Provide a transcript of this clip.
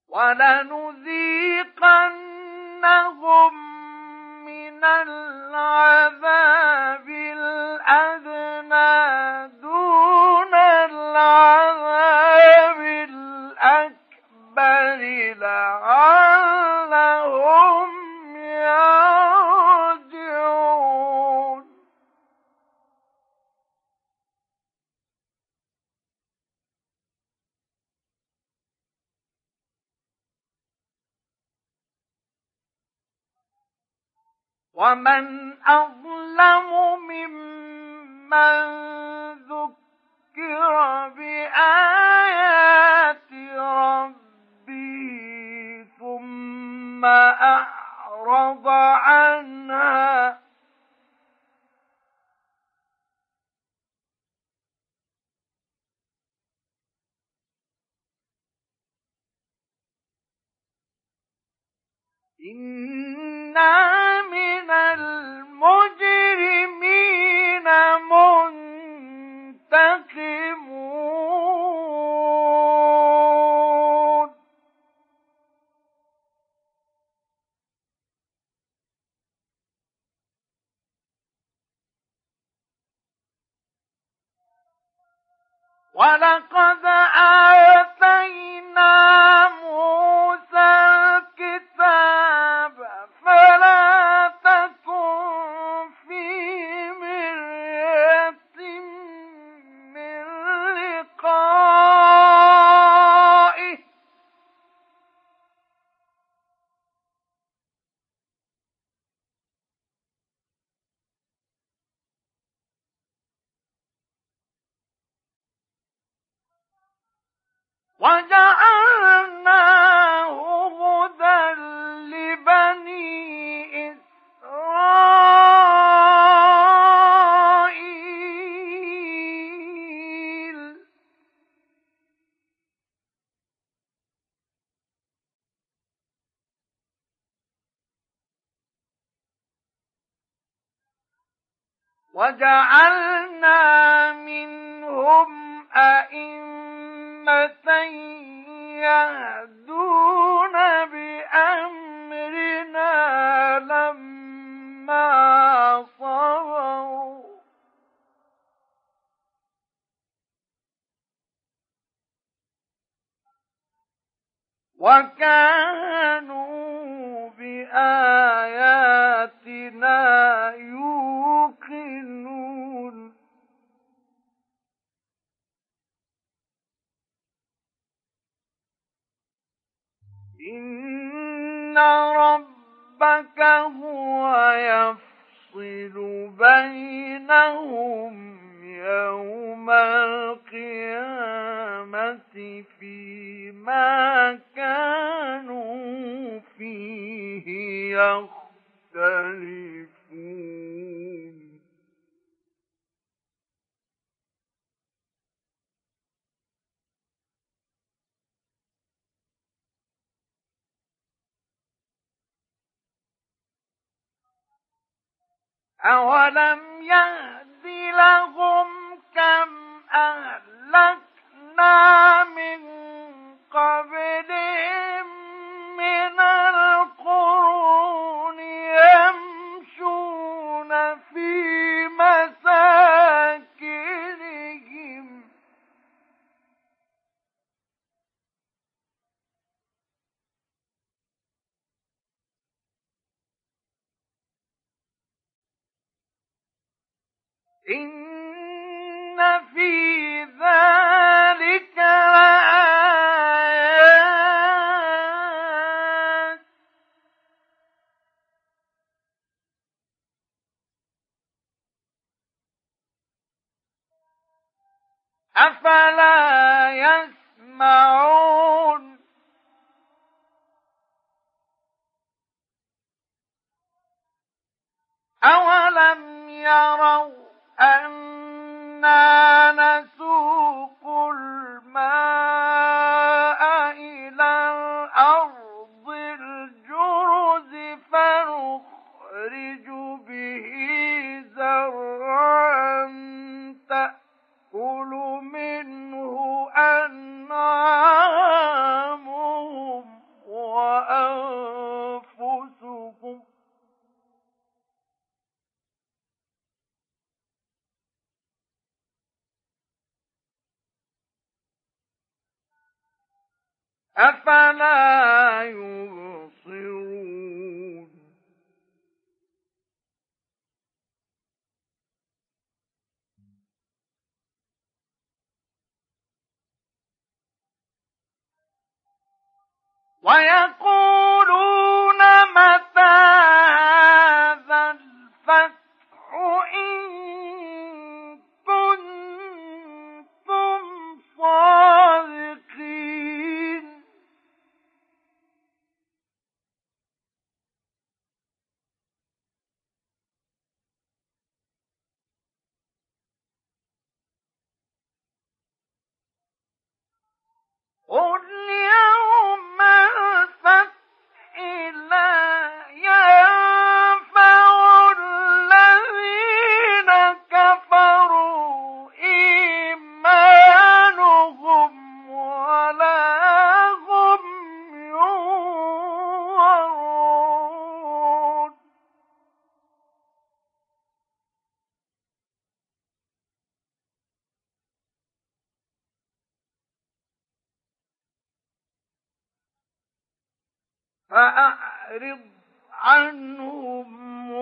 وَلَنُذِيقَنَّهُم مِّنَ الْعَذَابِ الْأَدْنَىٰ دُونَ الْعَذَابِ الْأَكْبَرِ لَعَلَّهُمْ يَرْجِعُونَ. وَمَنْ أَظْلَمُ مِمَّن ذُكِّرَ بِآيَاتِ رَبِّهِ ثُمَّ أَعْرَضَ عَنْهَا إِنَّا مِنَ الْمُجْرِمِينَ مُنتَقِمُونَ. وَلَقَدْ آتَيْنَا مُوسَى الْكِتَابَ فَلَا تَكُن فِي مِرْيَةٍ مِّن لِّقَائِهِ وَجَعَلْنَاهُ هُدًى لِّبَنِي إِسْرَائِيلَ. وَجَعَلْنَا مِنْهُمْ أَئِمَّةً يَهْدُونَ بِأَمْرِنَا لَمَّا صَبَرُوا وَكَانُوا بِآيَاتِنَا يُوقِنُونَ. إِنَّ رَبَّكَ هُوَ يَفْصِلُ بَيْنَهُمْ يَوْمَ الْقِيَامَةِ فِيمَا كَانُوا فِيهِ يَخْتَلِفُونَ. أَوَلَمْ يَهْدِ لَهُمْ كَمْ أَهْلَكْنَا مِن قَبْلِهِم مِّنَ الْقُرُونِ يَمْشُونَ فِي مَسَاكِنِهِمْ إِنَّ فِي ذَلِكَ لَآيَاتٍ ۖ أَفَلَا يَسْمَعُونَ أَوَلَمْ يَرَوْا أَنَّا نَسُوقُ الْمَاءَ إِلَى الْأَرْضِ الْجُرُزِ فَنُخْرِجُ بِهِ زَرْعًا تَأْكُلُ مِنْهُ أَنْعَامُهُمْ أفلا يبصرون ويقولون متى هذا الفتح إن كنتم صادقين قل يوم الفتح لا ينفع الذين كفروا إيمانهم ولا هم ينظرون فأعرض عنهم